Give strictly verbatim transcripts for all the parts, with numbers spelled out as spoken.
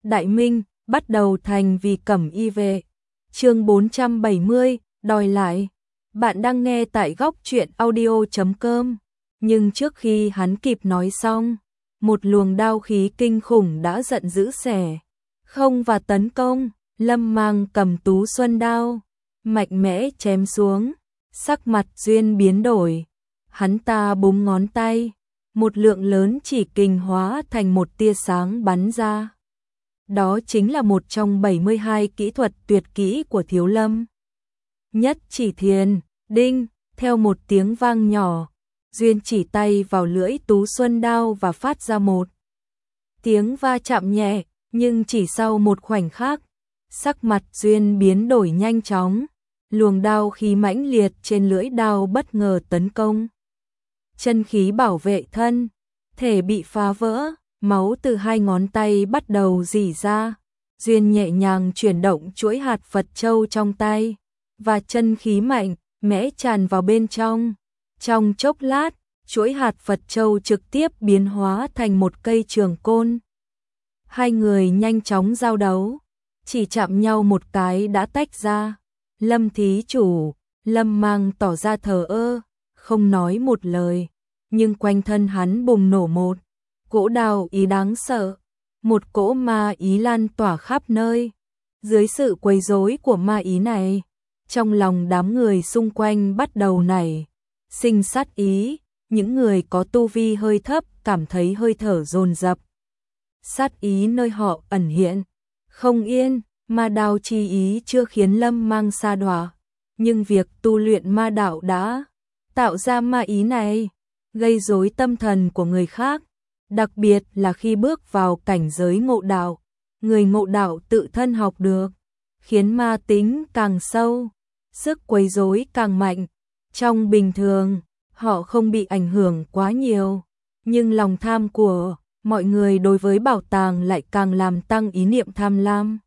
Đại Minh, bắt đầu thành vì cẩm y vệ. Chương bốn trăm bảy mươi, đòi lại. Bạn đang nghe tại góc truyện audio chấm com. Nhưng trước khi hắn kịp nói xong, một luồng đao khí kinh khủng đã giận dữ xẻ không và tấn công. Lâm Mang cầm Tú Xuân đao, mạnh mẽ chém xuống, sắc mặt Duyên biến đổi. Hắn ta búng ngón tay, một lượng lớn chỉ kình hóa thành một tia sáng bắn ra. Đó chính là một trong bảy mươi hai kỹ thuật tuyệt kỹ của Thiếu Lâm. Nhất chỉ thiền, đinh, theo một tiếng vang nhỏ, Duyên chỉ tay vào lưỡi Tú Xuân đao và phát ra một tiếng va chạm nhẹ, nhưng chỉ sau một khoảnh khắc, sắc mặt Duyên biến đổi nhanh chóng, luồng đao khí mãnh liệt trên lưỡi đao bất ngờ tấn công. Chân khí bảo vệ thân, thể bị phá vỡ, máu từ hai ngón tay bắt đầu rỉ ra. Duyên nhẹ nhàng chuyển động chuỗi hạt Phật châu trong tay, và chân khí mạnh mẽ tràn vào bên trong. Trong chốc lát, chuỗi hạt Phật châu trực tiếp biến hóa thành một cây trường côn. Hai người nhanh chóng giao đấu, chỉ chạm nhau một cái đã tách ra. Lâm thí chủ, Lâm Mang tỏ ra thờ ơ, không nói một lời, nhưng quanh thân hắn bùng nổ một cỗ đao ý đáng sợ, một cỗ ma ý lan tỏa khắp nơi. Dưới sự quấy rối của ma ý này, trong lòng đám người xung quanh bắt đầu nảy sinh sát ý, những người có tu vi hơi thấp cảm thấy hơi thở dồn dập. Sát ý nơi họ ẩn hiện không yên. Ma đao chi ý chưa khiến Lâm Mang sa đọa, nhưng việc tu luyện ma đạo đã tạo ra ma ý này, gây rối tâm thần của người khác, đặc biệt là khi bước vào cảnh giới ngộ đạo, người ngộ đạo tự thân học được, khiến ma tính càng sâu, sức quấy rối càng mạnh. Trong bình thường, họ không bị ảnh hưởng quá nhiều, nhưng lòng tham của mọi người đối với bảo tàng lại càng làm tăng ý niệm tham lam.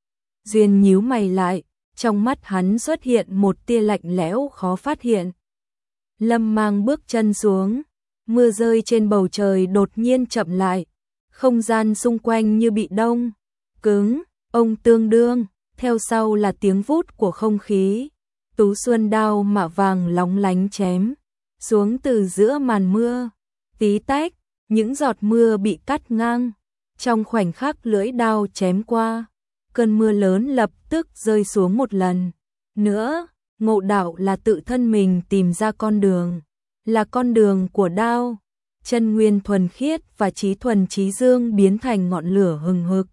Duyên nhíu mày lại, trong mắt hắn xuất hiện một tia lạnh lẽo khó phát hiện. Lâm Mang bước chân xuống, mưa rơi trên bầu trời đột nhiên chậm lại, không gian xung quanh như bị đông cứng. Ông tương đương, theo sau là tiếng vút của không khí. Tú Xuân đao mạ vàng lóng lánh chém xuống từ giữa màn mưa, tí tách, những giọt mưa bị cắt ngang. Trong khoảnh khắc lưỡi đao chém qua, cơn mưa lớn lập tức rơi xuống một lần nữa. Ngộ đạo là tự thân mình tìm ra con đường, là con đường của đao. Chân nguyên thuần khiết và trí thuần trí dương biến thành ngọn lửa hừng hực,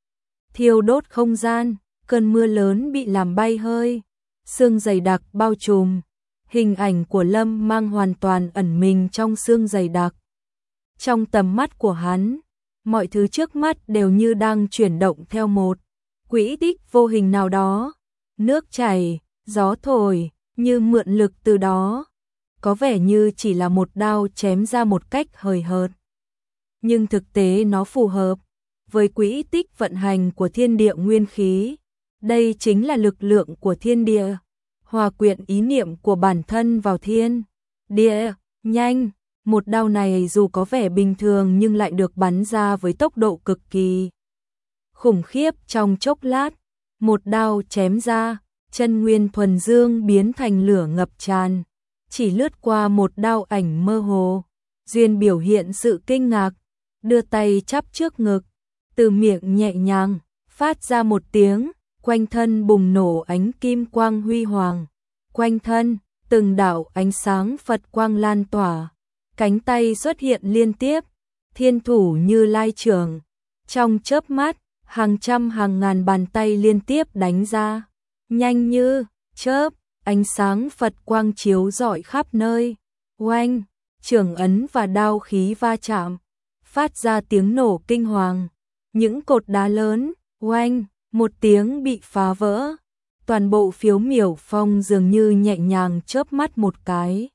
thiêu đốt không gian. Cơn mưa lớn bị làm bay hơi, sương dày đặc bao trùm. Hình ảnh của Lâm Mang hoàn toàn ẩn mình trong sương dày đặc. Trong tầm mắt của hắn, mọi thứ trước mắt đều như đang chuyển động theo một quỹ tích vô hình nào đó. Nước chảy, gió thổi, như mượn lực từ đó. Có vẻ như chỉ là một đao chém ra một cách hời hợt, nhưng thực tế nó phù hợp với quỹ tích vận hành của thiên địa nguyên khí. Đây chính là lực lượng của thiên địa, hòa quyện ý niệm của bản thân vào thiên địa. Nhanh, một đao này dù có vẻ bình thường nhưng lại được bắn ra với tốc độ cực kỳ khủng khiếp. Trong chốc lát, một đao chém ra, chân nguyên thuần dương biến thành lửa ngập tràn. Chỉ lướt qua một đao ảnh mơ hồ, Duyên biểu hiện sự kinh ngạc, đưa tay chắp trước ngực, từ miệng nhẹ nhàng phát ra một tiếng, quanh thân bùng nổ ánh kim quang huy hoàng. Quanh thân, từng đạo ánh sáng Phật quang lan tỏa, cánh tay xuất hiện liên tiếp, thiên thủ Như Lai trưởng. Trong chớp mắt, hàng trăm hàng ngàn bàn tay liên tiếp đánh ra, nhanh như chớp, ánh sáng Phật quang chiếu rọi khắp nơi. Oanh, trường ấn và đao khí va chạm, phát ra tiếng nổ kinh hoàng. Những cột đá lớn, oanh, một tiếng bị phá vỡ. Toàn bộ phiếu miểu phong dường như nhẹ nhàng chớp mắt một cái.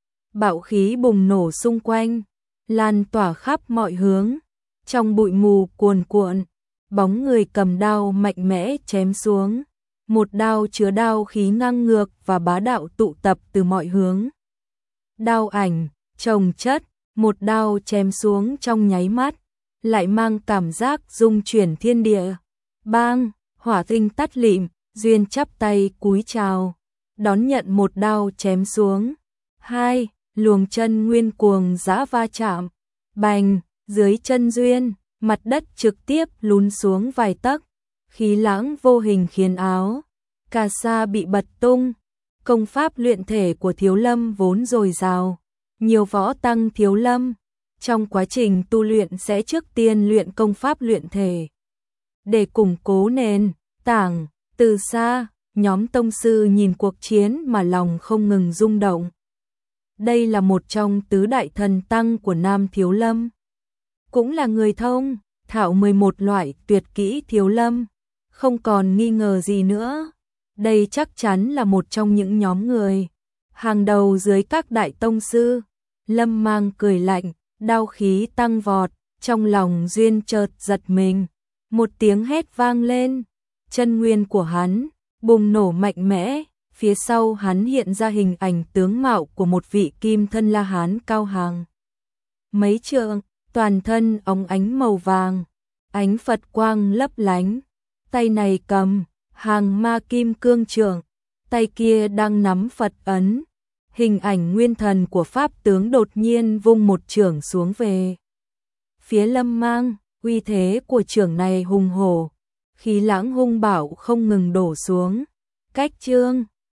Bạo khí bùng nổ xung quanh, lan tỏa khắp mọi hướng. Trong bụi mù cuồn cuộn, bóng người cầm đao mạnh mẽ chém xuống. Một đao chứa đao khí ngang ngược và bá đạo tụ tập từ mọi hướng. Đao ảnh, chồng chất, một đao chém xuống trong nháy mắt, lại mang cảm giác rung chuyển thiên địa. Bang, hỏa tinh tắt lịm, Duyên chắp tay cúi chào, đón nhận một đao chém xuống. Hai, luồng chân nguyên cuồng dã va chạm. Bành, dưới chân Duyên, mặt đất trực tiếp lún xuống vài tấc, khí lãng vô hình khiến áo cà sa bị bật tung. Công pháp luyện thể của Thiếu Lâm vốn dồi dào, nhiều võ tăng Thiếu Lâm trong quá trình tu luyện sẽ trước tiên luyện công pháp luyện thể để củng cố nền tảng. Từ xa, nhóm tông sư nhìn cuộc chiến mà lòng không ngừng rung động. Đây là một trong tứ đại thần tăng của Nam Thiếu Lâm, cũng là người thông thạo mười một loại tuyệt kỹ Thiếu Lâm, không còn nghi ngờ gì nữa. Đây chắc chắn là một trong những nhóm người hàng đầu dưới các đại tông sư. Lâm Mang cười lạnh, đao khí tăng vọt, trong lòng Duyên chợt giật mình. Một tiếng hét vang lên, chân nguyên của hắn bùng nổ mạnh mẽ, phía sau hắn hiện ra hình ảnh tướng mạo của một vị kim thân La Hán cao hàng mấy trượng, toàn thân óng ánh màu vàng, ánh Phật quang lấp lánh, tay này cầm hàng ma kim cương trượng, tay kia đang nắm Phật ấn. Hình ảnh nguyên thần của pháp tướng đột nhiên vung một chưởng xuống về phía Lâm Mang, uy thế của chưởng này hùng hổ, khí lãng hung bạo không ngừng đổ xuống. Cách chương